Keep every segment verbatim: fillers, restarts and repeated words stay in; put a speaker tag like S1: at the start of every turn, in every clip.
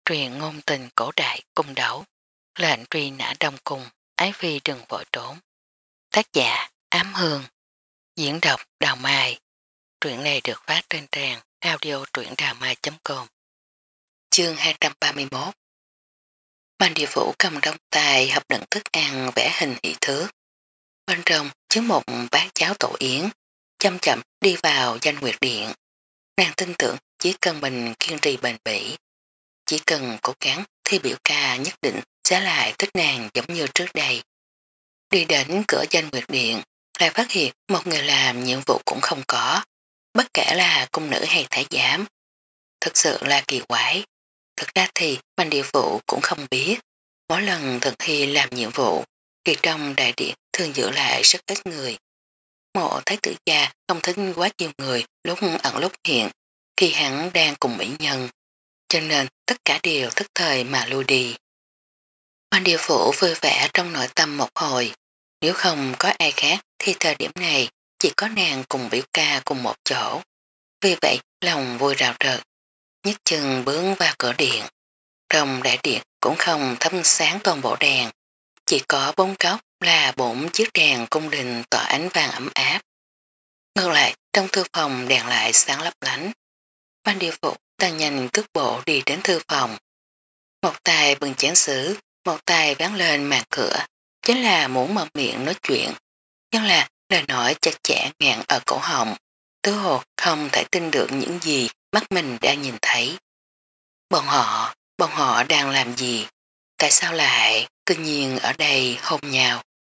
S1: Truyền ngôn tình cổ đại cung đấu, lệnh truy nã đông cung, ái phi đừng vội trốn. Tác giả Ám Hương, diễn đọc Đào Mai. Truyện này được phát trên trang audio truyệnđàmai chấm com. Chương hai trăm ba mươi mốt. Mạnh địa vũ cầm trong tay hộp đựng thức ăn vẽ hình hỷ thước. Bên trong chứa một bát cháo tổ yến, chậm chậm đi vào Danh Nguyệt Điện. Nàng tin tưởng chỉ cần mình kiên trì bền bỉ, chỉ cần cố gắng thì biểu ca nhất định sẽ lại thích nàng giống như trước đây. Đi đến cửa Danh Nguyệt Điện, lại phát hiện một người làm nhiệm vụ cũng không có, bất kể là cung nữ hay thái giám. Thực sự là kỳ quái. Thực ra thì Mạnh địa vụ cũng không biết. Mỗi lần thực thi làm nhiệm vụ, thì trong đại điện thường giữ lại rất ít người. Mộ thái tử gia không thích quá nhiều người lúc ẩn lúc hiện, khi hắn đang cùng mỹ nhân, cho nên tất cả đều thức thời mà lui đi. Mạnh địa phủ vui vẻ trong nội tâm một hồi, nếu không có ai khác thì thời điểm này chỉ có nàng cùng biểu ca cùng một chỗ. Vì vậy lòng vui rào rợt, nhấc chân bước vào cửa điện. Trong đại điện cũng không thắp sáng toàn bộ đèn, chỉ có bốn góc là bốn chiếc đèn cung đình tỏa ánh vàng ấm áp. Ngược lại trong thư phòng đèn lại sáng lấp lánh. Mạnh địa phủ tăng nhanh cước bộ đi đến thư phòng. Một tay bưng chén sứ, một tay ván lên màn cửa, chính là muốn mở miệng nói chuyện, nhưng là lời nói chặt chẽ ngạn ở cổ họng, tứ hồ không thể tin được những gì mắt mình đã nhìn thấy. Bọn họ, bọn họ đang làm gì? Tại sao lại tự nhiên ở đây hôn nhau?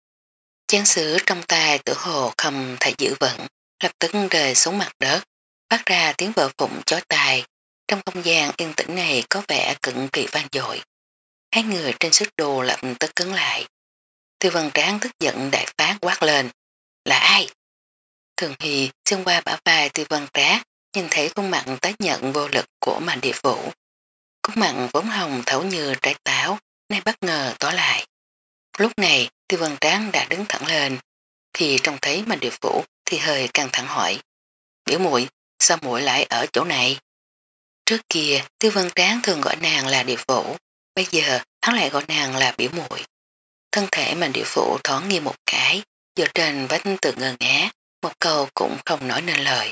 S1: Chén sứ trong tay tử hồ không thể giữ vững, lập tức rơi xuống mặt đất, phát ra tiếng vỡ phụng chói tai. Trong không gian yên tĩnh này có vẻ cực kỳ vang dội. Hai người trên sức đồ lập tức cứng lại. Tiêu Văn Tráng tức giận đại phát quát lên. Là ai? Thường Hy xông qua bả vai Tiêu Văn Tráng, nhìn thấy khuôn mặt tái nhận vô lực của Mạnh địa vũ. Khuôn mặt vốn hồng thấu như trái táo, nay bất ngờ tỏ lại. Lúc này Tiêu Văn Tráng đã đứng thẳng lên. Khi trông thấy Mạnh địa vũ thì hơi căng thẳng hỏi. Biểu muội, sao muội lại ở chỗ này? Trước kia Tiêu Văn Tráng thường gọi nàng là địa vũ, bây giờ hắn lại gọi nàng là biểu muội. Thân thể Mạnh địa vũ thoáng nghiêng một cái, dựa trên vách tường ngơ ngá, một câu cũng không nói nên lời.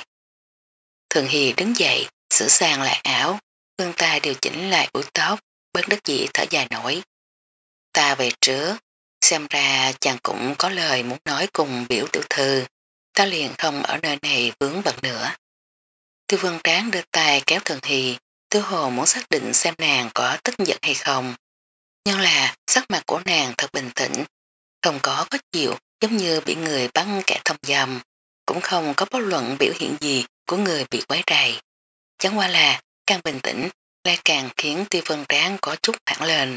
S1: Thường Hy đứng dậy, sửa sang lại áo, vươn tay điều chỉnh lại búi tóc, bất đắc dĩ thở dài nổi. Ta về trước, xem ra chàng cũng có lời muốn nói cùng biểu tiểu thư, ta liền không ở nơi này vướng bận nữa. Tiêu Văn Tráng đưa tay kéo Thường Hy, Tiêu Hồ muốn xác định xem nàng có tức giận hay không. Nhưng là sắc mặt của nàng thật bình tĩnh, không có có chịu giống như bị người bắn kẻ thông dâm, cũng không có bất luận biểu hiện gì của người bị quấy rầy. Chẳng qua là càng bình tĩnh lại càng khiến Tiêu Văn Tráng có chút thẳng lên.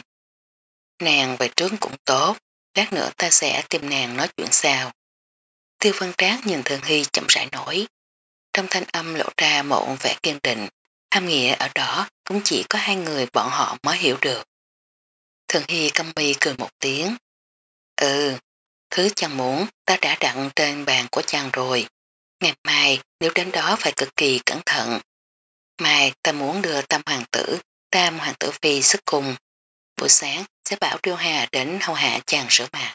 S1: Nàng về trước cũng tốt, lát nữa ta sẽ tìm nàng nói chuyện sao. Tiêu Văn Tráng nhìn Thường Hy chậm rãi nổi. Trong thanh âm lộ ra một vẻ kiên định, hàm nghĩa ở đó cũng chỉ có hai người bọn họ mới hiểu được. Thường Hy câm mi cười một tiếng. Ừ, thứ chàng muốn ta đã đặt trên bàn của chàng rồi. Ngày mai nếu đến đó phải cực kỳ cẩn thận. Mai ta muốn đưa Tam Hoàng tử, Tam Hoàng tử Phi sức cùng. Buổi sáng sẽ bảo Điêu Hà đến hầu hạ chàng rửa mặt.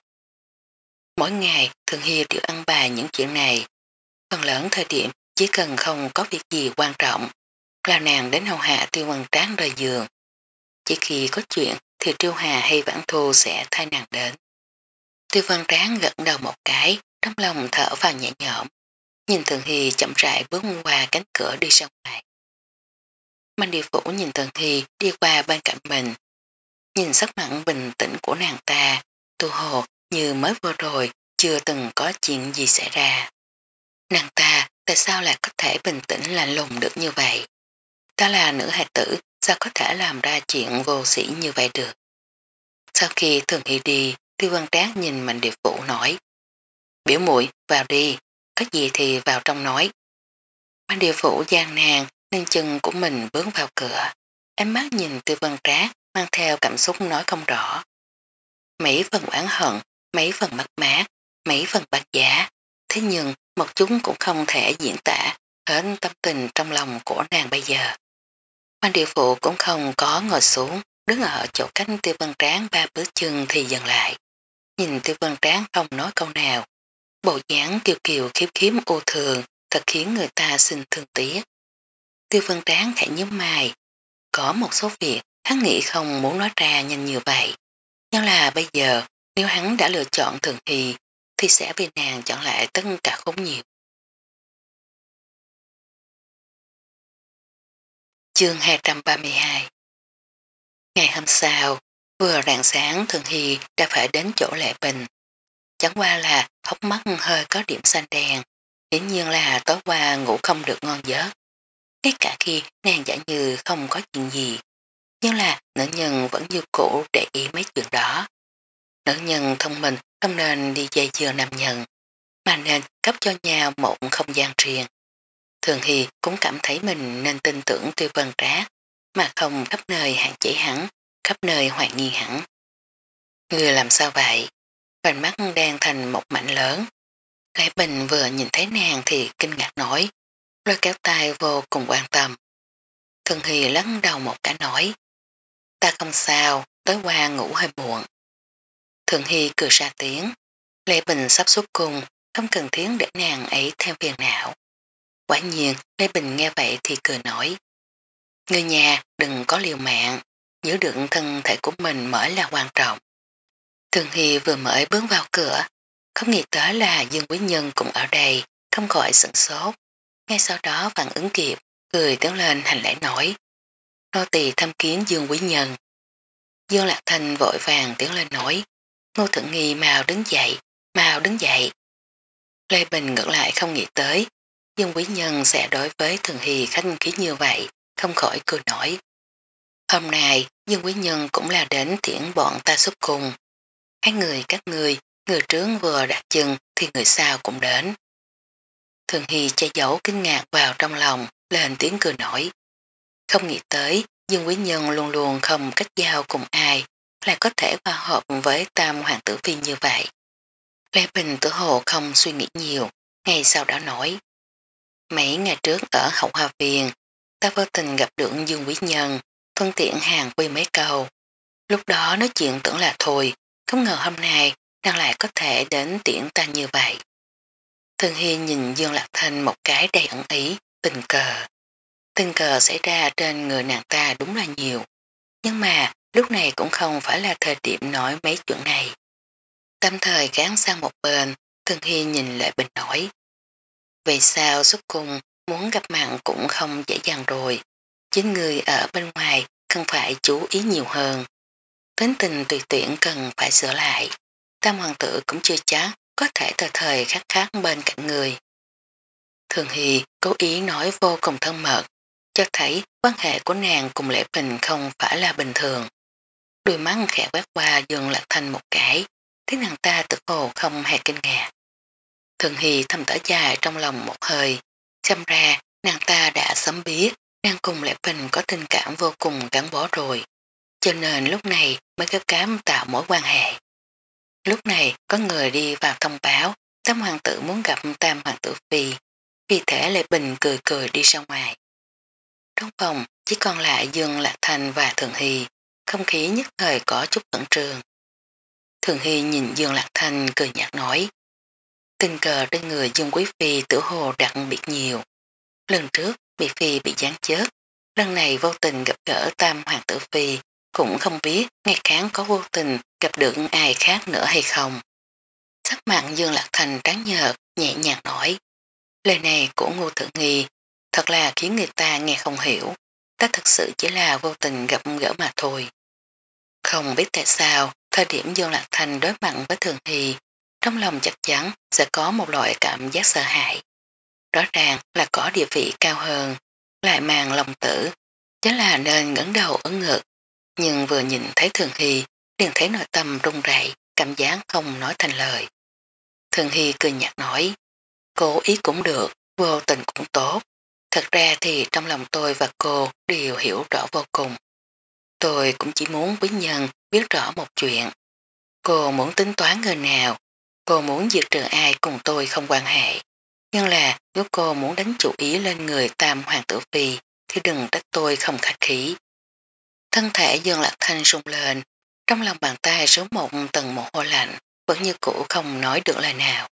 S1: Mỗi ngày Thường Hy đều ăn bài những chuyện này. Phần lớn thời điểm chỉ cần không có việc gì quan trọng là nàng đến hầu hạ Tiêu Văn Tráng rời giường. Chỉ khi có chuyện thì Tiêu Hà hay Vãn Thu sẽ thay nàng đến. Tiêu Văn Tráng gật đầu một cái, trong lòng thở vào nhẹ nhõm, nhìn Thường Hy chậm rãi bước qua cánh cửa đi ra ngoài. Mạnh địa phủ nhìn Thường Hy đi qua bên cạnh mình, nhìn sắc mặt bình tĩnh của nàng ta, tu hồ như mới vừa rồi chưa từng có chuyện gì xảy ra. Nàng ta tại sao lại có thể bình tĩnh lạnh lùng được như vậy? Ta là nữ hài tử, sao có thể làm ra chuyện vô sĩ như vậy được? Sau khi Thường Hy đi, Tiêu Văn Tráng nhìn Mạnh địa phủ nói. Biểu muội vào đi, có gì thì vào trong nói. Mạnh địa phủ gian nàng nên chân của mình bước vào cửa. Ánh mắt nhìn Tiêu Văn Tráng mang theo cảm xúc nói không rõ. Mấy phần oán hận, mấy phần mất mát, mấy phần bạc giá, thế nhưng một chúng cũng không thể diễn tả hết tâm tình trong lòng của nàng bây giờ. Quan điều phụ cũng không có ngồi xuống, đứng ở chỗ cách Tiêu Văn Tráng ba bước chân thì dừng lại. Nhìn Tiêu Văn Tráng không nói câu nào, bộ dáng kiều kiều khiếp khiếm u thường thật khiến người ta xin thương tiếc. Tiêu Văn Tráng khẽ nhíu mày, có một số việc hắn nghĩ không muốn nói ra nhanh như vậy. Nhưng là bây giờ nếu hắn đã lựa chọn Thường Hy thì sẽ vì nàng chọn lại tất cả khốn nhiều. Chương hai trăm ba mươi hai. Ngày hôm sau, vừa rạng sáng Thường Hy đã phải đến chỗ Lệ Bình. Chẳng qua là hốc mắt hơi có điểm xanh đen, hiển nhiên là tối qua ngủ không được ngon giấc. Ngay cả khi nàng giả như không có chuyện gì, nhưng là nữ nhân vẫn như cũ để ý mấy chuyện đó. Nữ nhân thông minh không nên đi dây dưa nam nhân, mà nên cấp cho nhau một không gian riêng. Thường Hy cũng cảm thấy mình nên tin tưởng Tiêu Vân Trác, mà không khắp nơi hạn chế hắn, khắp nơi hoài nghi hắn. Người làm sao vậy? Vành mắt đang thành một mảnh lớn. Lệ Bình vừa nhìn thấy nàng thì kinh ngạc nói, lôi kéo tay vô cùng quan tâm. Thường Hy lắc đầu một cái nói, ta không sao, tối qua ngủ hơi muộn. Thường Hy cười ra tiếng, Lệ Bình sắp xuất cung, không cần thiết để nàng ấy theo phiền não. Quả nhiên, Lê Bình nghe vậy thì cười nói. Người nhà đừng có liều mạng, giữ được thân thể của mình mới là quan trọng. Thường Hy vừa mới bước vào cửa, không nghĩ tới là Dương Quý Nhân cũng ở đây, không khỏi sửng sốt. Ngay sau đó phản ứng kịp, cười tiến lên hành lễ nói. Nô tỳ thăm kiến Dương Quý Nhân. Dương Lạc Thanh vội vàng tiến lên nói. Ngô Thượng Nghi mau đứng dậy, mau đứng dậy. Lê Bình ngược lại không nghĩ tới, Dương Quý Nhân sẽ đối với Thường Hy khách khí như vậy, không khỏi cười nổi. Hôm nay, Dương Quý Nhân cũng là đến tiễn bọn ta xuất cùng. Hai người các người, người trước vừa đặt chân thì người sau cũng đến. Thường Hy che giấu kinh ngạc vào trong lòng, lên tiếng cười nổi. Không nghĩ tới, Dương Quý Nhân luôn luôn không cách giao cùng ai, lại có thể hòa hợp với tam hoàng tử phi như vậy. Lê Bình tự hồ không suy nghĩ nhiều, ngay sau đó nói. Mấy ngày trước ở Hậu Hoa Viên, ta vô tình gặp được Dương Quý Nhân, thuận tiện hàng quy mấy câu. Lúc đó nói chuyện tưởng là thôi, không ngờ hôm nay nàng lại có thể đến tiễn ta như vậy. Thường Hy nhìn Dương Lạc Thanh một cái đầy ẩn ý, tình cờ. Tình cờ xảy ra trên người nàng ta đúng là nhiều, nhưng mà lúc này cũng không phải là thời điểm nói mấy chuyện này. Tâm thời gán sang một bên, Thường Hy nhìn Lệ Bình nói. Vì sao xuất cung muốn gặp mặt cũng không dễ dàng rồi, chính người ở bên ngoài cần phải chú ý nhiều hơn. Tính tình tùy tiện cần phải sửa lại, tam hoàng tử cũng chưa chắc có thể thời thời khắc khắc bên cạnh người. Thường Hy cố ý nói vô cùng thân mật, cho thấy quan hệ của nàng cùng Lễ Bình không phải là bình thường. Đôi mắt khẽ quét qua Dương Lạc Thanh một cái, thấy nàng ta tự hồ không hề kinh ngạc. Thường Hy thầm thở dài trong lòng một hơi, xem ra nàng ta đã sớm biết nàng cùng Lễ Bình có tình cảm vô cùng gắn bó rồi, cho nên lúc này mới gấp cám tạo mối quan hệ. Lúc này có người đi vào thông báo tam hoàng tử muốn gặp tam hoàng tử phi, vì thế Lệ Bình cười cười đi ra ngoài. Trong phòng chỉ còn lại Dương Lạc Thanh và Thường Hy, không khí nhất thời có chút khẩn trương. Thường Hy nhìn Dương Lạc Thanh cười nhạt nói, tình cờ trên người Dương Quý Phi tử hồ đặc biệt nhiều. Lần trước bị Phi bị gián chết, lần này vô tình gặp gỡ tam hoàng tử Phi, cũng không biết ngày kháng có vô tình gặp được ai khác nữa hay không. Sắc mặt Dương Lạc Thành trắng nhợt, nhẹ nhàng nói, lời này của Ngô Thượng Nghi thật là khiến người ta nghe không hiểu, ta thật sự chỉ là vô tình gặp gỡ mà thôi. Không biết tại sao, thời điểm Dương Lạc Thành đối mặt với Thường Hy, trong lòng chắc chắn sẽ có một loại cảm giác sợ hãi. Rõ ràng là có địa vị cao hơn, lại mang lòng tử, chính là nên ngẩng đầu ấn ngực. Nhưng vừa nhìn thấy Thường Hy, liền thấy nội tâm rung rẩy, cảm giác không nói thành lời. Thường Hy cười nhạt nói, cố ý cũng được, vô tình cũng tốt. Thật ra thì trong lòng tôi và cô đều hiểu rõ vô cùng. Tôi cũng chỉ muốn quý nhân biết rõ một chuyện. Cô muốn tính toán người nào, cô muốn diệt trừ ai cùng tôi không quan hệ. Nhưng là nếu cô muốn đánh chủ ý lên người tam hoàng tử phi thì đừng trách tôi không khách khí. Thân thể Dương Lạc Thanh rung lên, trong lòng bàn tay số một tầng mồ hôi lạnh, vẫn như cũ không nói được lời nào.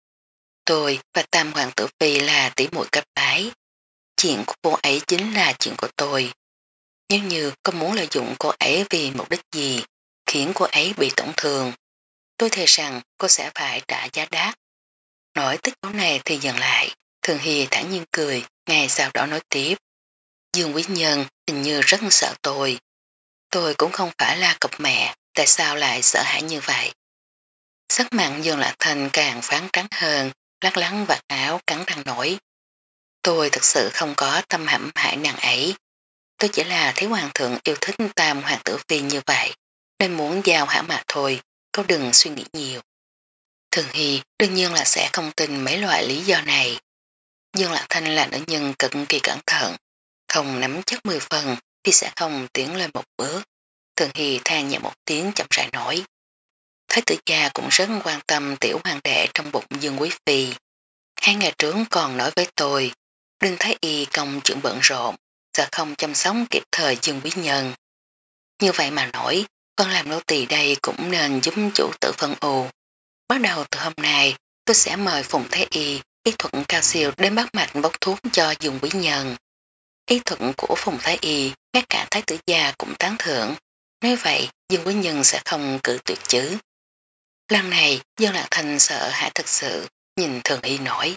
S1: Tôi và Tam Hoàng Tử Phi là tỷ muội cấp bái. Chuyện của cô ấy chính là chuyện của tôi. Nếu như có muốn lợi dụng cô ấy vì mục đích gì, khiến cô ấy bị tổn thương, tôi thề rằng cô sẽ phải trả giá đắt. Nói tích câu này thì dừng lại, Thường Hy thẳng nhiên cười, ngay sau đó nói tiếp. Dương Quý Nhân hình như rất sợ tôi. Tôi cũng không phải là cặp mẹ, tại sao lại sợ hãi như vậy? Sắc mặn Dương Lạc Thanh càng phán trắng hơn, lắc lắng vạt áo cắn răng nổi. Tôi thật sự không có tâm hãm hại nàng ấy. Tôi chỉ là thấy hoàng thượng yêu thích Tam Hoàng Tử Phi như vậy, nên muốn giao hãm mà thôi, câu đừng suy nghĩ nhiều. Thường Hy đương nhiên là sẽ không tin mấy loại lý do này. Dương Lạc Thanh là nữ nhân cực kỳ cẩn thận, không nắm chắc mười phần thì sẽ không tiến lên một bước. Thường Hy than nhẹ một tiếng chậm rãi nổi. Thái tử gia cũng rất quan tâm tiểu hoàng đệ trong bụng Dương Quý Phi. Hai ngày trước còn nói với tôi, Đinh Thái Y công chuyện bận rộn, sợ không chăm sóc kịp thời Dương Quý Nhân. Như vậy mà nổi, con làm nô tỳ đây cũng nên giúp chủ tử phân ưu. Bắt đầu từ hôm nay, tôi sẽ mời Phùng Thái Y, y thuật cao siêu đến bắt mạch bốc thuốc cho Dương Quý Nhân. Y thuật của Phùng Thái Y, ngay cả Thái tử gia cũng tán thưởng. Nói vậy, Dương Quý Nhân sẽ không cự tuyệt chứ. Lần này, Dương Lạc Thanh sợ hãi thật sự, nhìn Thường Y nổi.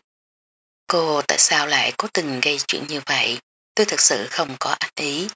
S1: Cô tại sao lại cố tình gây chuyện như vậy? Tôi thật sự không có ác ý.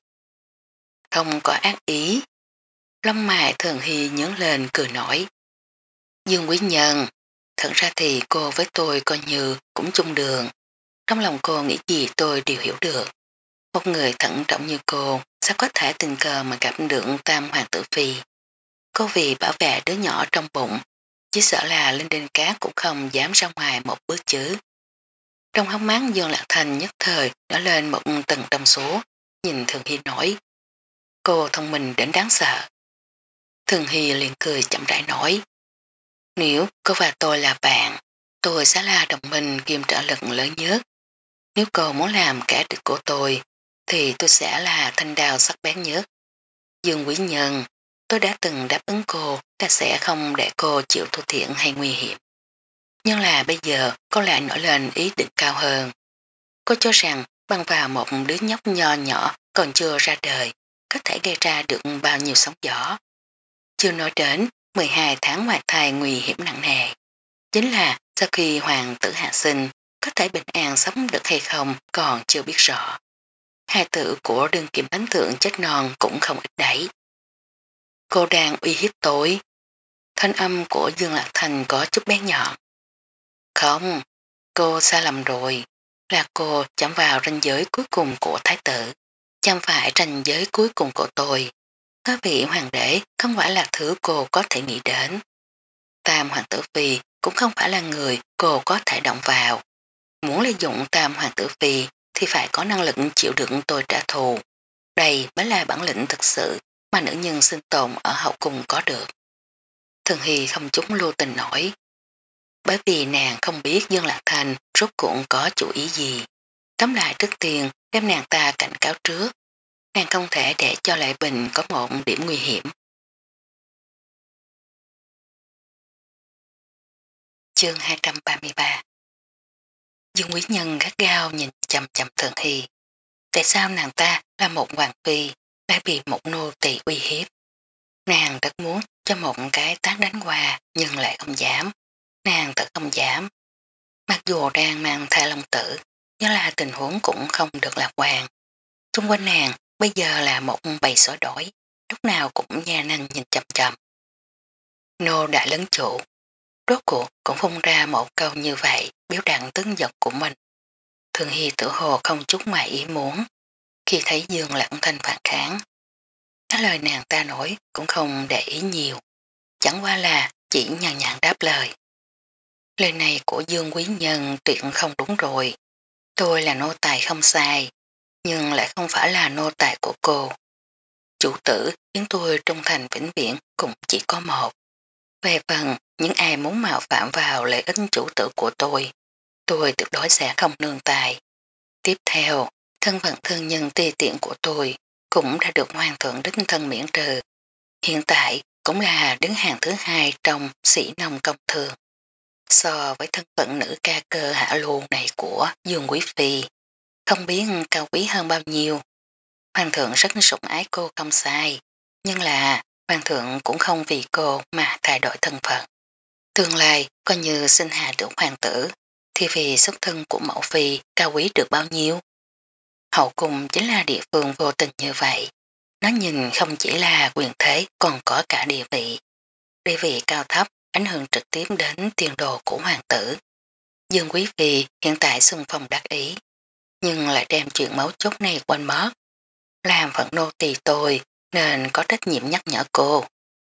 S1: Không có ác ý. Lông mày Thường Hy nhướng lên cười nổi. Dương Quý Nhân, thật ra thì cô với tôi coi như cũng chung đường. Trong lòng cô nghĩ gì tôi đều hiểu được. Một người thận trọng như cô sao có thể tình cờ mà gặp được Tam Hoàng Tử Phi. Cô vì bảo vệ đứa nhỏ trong bụng, chỉ sợ là lên đên cát cũng không dám ra ngoài một bước chứ. Trong hốc mắt Dương Lạc Thành nhất thời đã lên một tầng trong số, nhìn Thường Hy nói. Cô thông minh đến đáng sợ. Thường Hy liền cười chậm rãi nói. Nếu cô và tôi là bạn, tôi sẽ là đồng minh kiêm trợ lực lớn nhất. Nếu cô muốn làm kẻ địch của tôi, thì tôi sẽ là thanh đao sắc bén nhất. Dương Quý Nhân, tôi đã từng đáp ứng cô ta sẽ không để cô chịu thua thiện hay nguy hiểm. Nhưng là bây giờ cô lại nổi lên ý định cao hơn. Cô cho rằng bằng vào một đứa nhóc nho nhỏ còn chưa ra đời có thể gây ra được bao nhiêu sóng gió. Chưa nói đến mười hai tháng hoài thai nguy hiểm nặng nề. Chính là sau khi hoàng tử hạ sinh có thể bình an sống được hay không còn chưa biết rõ. Hai tử của đương kim thánh thượng chết non cũng không ít đẩy. Cô đang uy hiếp tối. Thanh âm của Dương Lạc Thành có chút bé nhọn. Không, cô sai lầm rồi. Là cô chạm vào ranh giới cuối cùng của thái tử. Chẳng phải ranh giới cuối cùng của tôi. Có vị hoàng đế không phải là thứ cô có thể nghĩ đến. Tam Hoàng Tử Phi cũng không phải là người cô có thể động vào. Muốn lợi dụng Tam Hoàng Tử Phi thì phải có năng lực chịu đựng tôi trả thù. Đây mới là bản lĩnh thực sự mà nữ nhân sinh tồn ở hậu cung có được. Thường Hy không chúng lưu tình nổi. Bởi vì nàng không biết Dương Lạc Thành rốt cuộn có chủ ý gì. Tóm lại trước tiên đem nàng ta cảnh cáo trước. Nàng không thể để cho Lệ Bình có một điểm nguy hiểm. Chương hai trăm ba mươi ba. Dương Quý Nhân gắt gao nhìn chầm chầm Thường Hy. Tại sao nàng ta là một hoàng phi đã bị một nô tỳ uy hiếp? Nàng thật muốn cho một cái tát đánh qua nhưng lại không dám. Nàng thật không dám. Mặc dù đang mang thai long tử, nhưng là tình huống cũng không được lạc quan. Xung quanh nàng bây giờ là một bầy sói đói, lúc nào cũng nha nanh nhìn chầm chầm. Nô đại lớn chủ, rốt cuộc cũng phun ra một câu như vậy biểu đặn tướng giật của mình. Thường Hy tự hồ không chút ngoài ý muốn khi thấy Dương Lặng Thanh phản kháng. Cái lời nàng ta nói cũng không để ý nhiều, chẳng qua là chỉ nhàn nhạt đáp lời. Lời này của Dương Quý Nhân tuyệt không đúng rồi. Tôi là nô tài không sai, nhưng lại không phải là nô tài của cô. Chủ tử khiến tôi trung thành vĩnh viễn cũng chỉ có một. Về phần những ai muốn mạo phạm vào lợi ích chủ tử của tôi, tôi tuyệt đối sẽ không nương tài. Tiếp theo, Thân phận thương nhân ti tiện của tôi cũng đã được hoàng thượng đích thân miễn trừ. Hiện tại cũng là đứng hàng thứ hai trong sĩ nông công thường. So với thân phận nữ ca cơ hạ lưu này của Dương Quý Phi, không biết cao quý hơn bao nhiêu. Hoàng thượng rất sủng ái cô không sai, nhưng là hoàng thượng cũng không vì cô mà thay đổi thân phận. Tương lai coi như sinh hạ được hoàng tử, thì vì xuất thân của mẫu phi cao quý được bao nhiêu. Hậu cung chính là địa phương vô tình như vậy. Nó nhìn không chỉ là quyền thế còn có cả địa vị. Địa vị cao thấp ảnh hưởng trực tiếp đến tiền đồ của hoàng tử. Dương Quý Phi hiện tại xưng phong đắc ý, nhưng lại đem chuyện máu chốt này quên mất. Làm phận nô tỳ tôi nên có trách nhiệm nhắc nhở cô.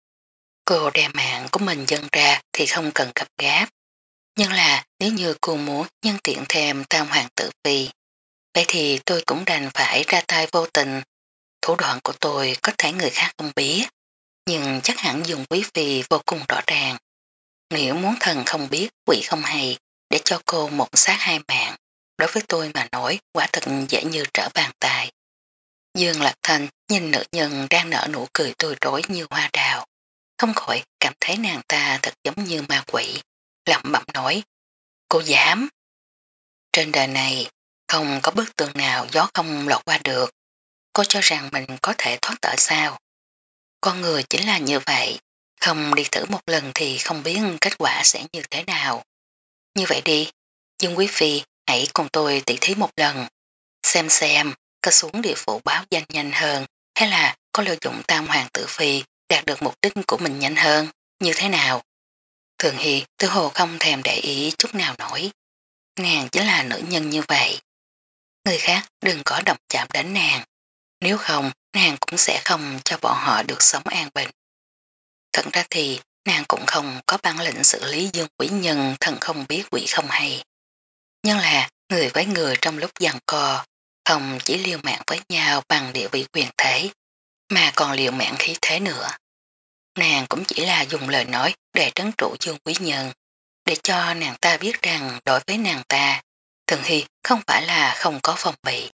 S1: Cô đem mạng của mình dâng ra thì không cần cập gáp. Nhưng là nếu như cô muốn nhân tiện thêm tam hoàng tử phi, vậy thì tôi cũng đành phải ra tay vô tình. Thủ đoạn của tôi có thể người khác không biết, nhưng chắc hẳn dùng quý phi vô cùng rõ ràng. Nếu muốn thần không biết, quỷ không hay, để cho cô một sát hai mạng, đối với tôi mà nói quả thật dễ như trở bàn tay. Dương Lạc Thanh nhìn nữ nhân đang nở nụ cười tươi rối như hoa đào, không khỏi cảm thấy nàng ta thật giống như ma quỷ, lẩm bẩm nói, cô dám. Trên đời này không có bức tường nào gió không lọt qua được, cô cho rằng mình có thể thoát tội sao? Con người chính là như vậy, không đi thử một lần thì không biết kết quả sẽ như thế nào. Như vậy đi, Dương Quý Phi hãy cùng tôi tỉ thí một lần, xem xem có xuống địa phủ báo danh nhanh hơn hay là có lợi dụng tam hoàng tử phi đạt được mục đích của mình nhanh hơn, như thế nào. Thường Hy tư hồ không thèm để ý chút nào nổi. Nàng chính là nữ nhân như vậy. Người khác đừng có động chạm đến nàng, nếu không nàng cũng sẽ không cho bọn họ được sống an bình. Thật ra thì nàng cũng không có bản lĩnh xử lý dương quỷ nhân thần không biết quỷ không hay. Nhưng là người với người trong lúc giằng co không chỉ liều mạng với nhau bằng địa vị quyền thế, mà còn liều mạng khí thế nữa. Nàng cũng chỉ là dùng lời nói để trấn trụ Dương Quý Nhân, để cho nàng ta biết rằng đối với nàng ta, Thường Hy không phải là không có phòng bị.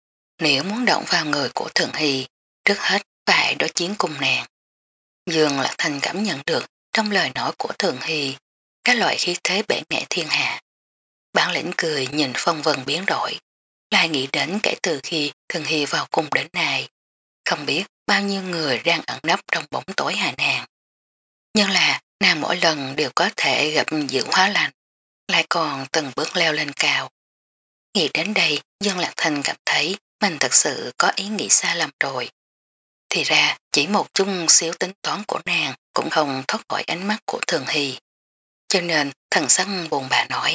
S1: Nếu muốn động vào người của Thường Hy, trước hết phải đối chiến cùng nàng. Dương Lạc Thành cảm nhận được trong lời nói của Thường Hy các loại khí thế bể nghệ thiên hạ. Bản lĩnh cười nhìn phong vân biến đổi, lại nghĩ đến kể từ khi Thường Hy vào cung đến nay, không biết bao nhiêu người đang ẩn nấp trong bóng tối hạ nàng. Nhưng là nàng mỗi lần đều có thể gặp dưỡng hóa lành, lại còn từng bước leo lên cao. Nghĩ đến đây, Dương Lạc Thành cảm thấy mình thật sự có ý nghĩ sai lầm rồi. Thì ra chỉ một chút xíu tính toán của nàng cũng không thoát khỏi ánh mắt của Thường Hy. Cho nên thần sắc buồn bã nói,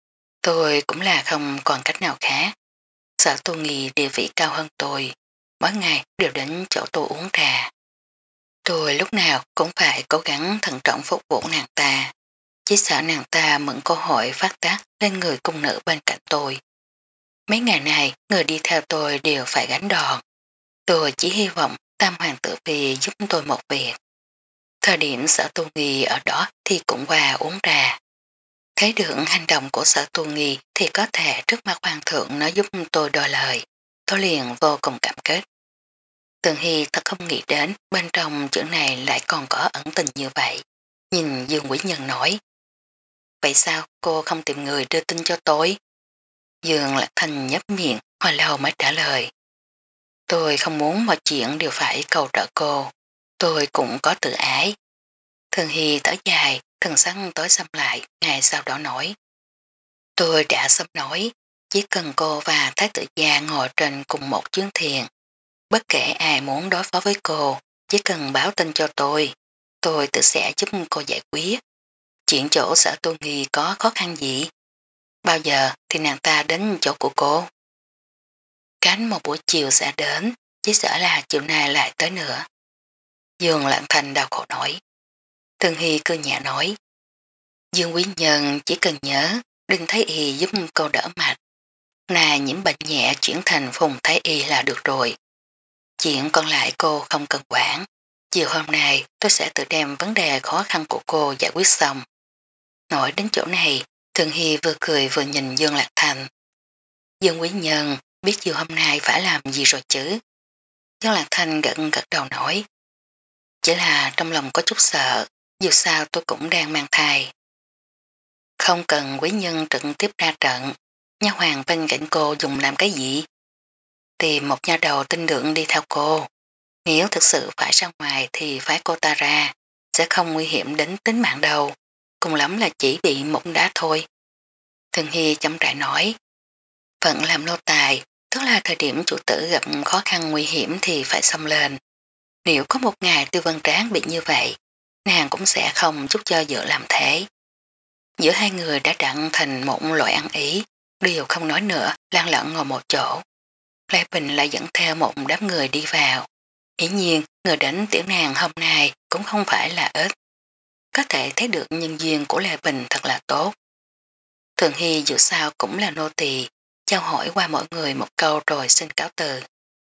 S1: tôi cũng là không còn cách nào khác. Sợ tôi nghi địa vị cao hơn tôi, mỗi ngày đều đến chỗ tôi uống trà. Tôi lúc nào cũng phải cố gắng thận trọng phục vụ nàng ta, chỉ sợ nàng ta mượn cơ hội phát tác lên người cung nữ bên cạnh tôi. Mấy ngày này người đi theo tôi đều phải gánh đòn. Tôi chỉ hy vọng Tam Hoàng tử Phi giúp tôi một việc. Thời điểm sở tu nghi ở đó thì cũng qua uống trà. Thấy được hành động của sở tu nghi thì có thể trước mặt hoàng thượng nó giúp tôi đòi lời. Tôi liền vô cùng cảm kết. Tường Hy thật không nghĩ đến bên trong chữ này lại còn có ẩn tình như vậy. Nhìn Dương Quý Nhân nói, vậy sao cô không tìm người đưa tin cho tôi? Dương Lạc Thành nhấp miệng hồi lâu mới trả lời. Tôi không muốn mọi chuyện đều phải cầu trợ cô. Tôi cũng có tự ái. Thường Hy thở dài, thần sắc tối xâm lại, ngày sau đó nói. Tôi đã sớm nói, chỉ cần cô và Thái tử gia ngồi trên cùng một chuyến thiền. Bất kể ai muốn đối phó với cô, chỉ cần báo tin cho tôi. Tôi tự sẽ giúp cô giải quyết. Chuyện chỗ sở tu nghi có khó khăn gì? Bao giờ thì nàng ta đến chỗ của cô? Cánh một buổi chiều sẽ đến, chỉ sợ là chiều nay lại tới nữa. Dương Lạng Thành đau khổ nói. Thường Hy cười nhẹ nói. Dương Quý Nhân chỉ cần nhớ, đừng thấy y giúp cô đỡ mạch. Là nhiễm bệnh nhẹ chuyển thành Phùng Thái Y là được rồi. Chuyện còn lại cô không cần quản. Chiều hôm nay tôi sẽ tự đem vấn đề khó khăn của cô giải quyết xong. Nói đến chỗ này, Thường Hy vừa cười vừa nhìn Dương Lạc Thành. Dương Quý Nhân biết chiều hôm nay phải làm gì rồi chứ. Dân Lạc Thanh gật gật đầu nói. Chỉ là trong lòng có chút sợ, dù sao tôi cũng đang mang thai. Không cần quý nhân trực tiếp ra trận, nha hoàng bên cạnh cô dùng làm cái gì? Tìm một nha đầu tinh lượng đi theo cô. Nếu thực sự phải ra ngoài thì phải cô ta ra, sẽ không nguy hiểm đến tính mạng đâu, cùng lắm là chỉ bị một đá thôi. Thường Hy chậm rãi nói, phận làm nô tài, tức là thời điểm chủ tử gặp khó khăn nguy hiểm thì phải xông lên. Nếu có một ngày Tiêu Vân Tráng bị như vậy, nàng cũng sẽ không chút cho dự làm thế. Giữa hai người đã đặng thành một loại ăn ý, đều không nói nữa, lan lẫn ngồi một chỗ. Lê Bình lại dẫn theo một đám người đi vào. Hiển nhiên, người đến tiểu nàng hôm nay cũng không phải là ít. Có thể thấy được nhân duyên của Lê Bình thật là tốt. Thường Hy dù sao cũng là nô tỳ, trao hỏi qua mọi người một câu rồi xin cáo từ.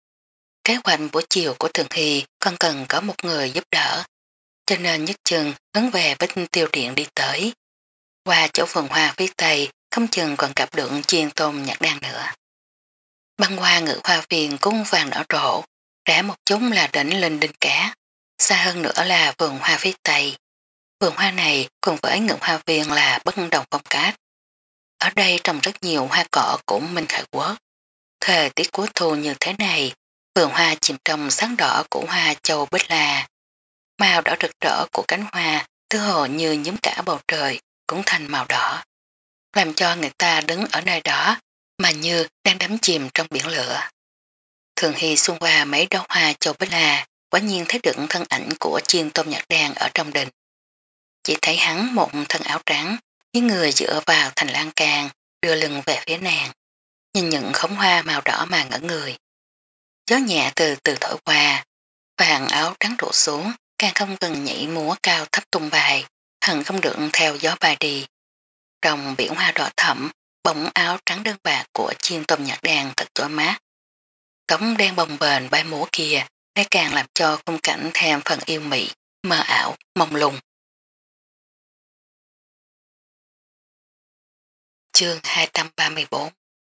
S1: Kế hoạch buổi chiều của Thường Hy còn cần có một người giúp đỡ, cho nên nhất chừng hướng về Bích Tiêu Điện đi tới. Qua chỗ vườn hoa phía tây, không chừng còn gặp được chiên tôm nhạc đan nữa. Băng qua ngự hoa viên cung vàng nở rộ, rẽ một chút là đỉnh lên đỉnh cá, xa hơn nữa là vườn hoa phía tây. Vườn hoa này cùng với ngự hoa viên là bất đồng phong cách. Ở đây trồng rất nhiều hoa cỏ của Minh Khải Quốc. Thời tiết cuối thu như thế này, vườn hoa chìm trong sáng đỏ của hoa châu bích la. Màu đỏ rực rỡ của cánh hoa thứ hồ như nhúm cả bầu trời cũng thành màu đỏ, làm cho người ta đứng ở nơi đó mà như đang đắm chìm trong biển lửa. Thường Hy xung qua mấy đóa hoa châu bích la, quả nhiên thấy được thân ảnh của chiên tôm nhạc đan ở trong đình. Chỉ thấy hắn một thân áo trắng, với người dựa vào thành lan can, đưa lưng về phía nàng, nhìn những khóm hoa màu đỏ mà ngỡ người. Gió nhẹ từ từ thổi qua, vàng áo trắng rủ xuống, càng không cần nhảy múa cao thấp tung bài, hận không được theo gió bay đi. Trong biển hoa đỏ thẫm, bóng áo trắng đơn bạc của chiên tôm nhạc đàn thật chói mát. Cống đen bồng bềnh bay múa kia, lại càng làm cho khung cảnh thêm phần yêu mị, mơ ảo, mông lung. Chương hai trăm ba mươi bốn.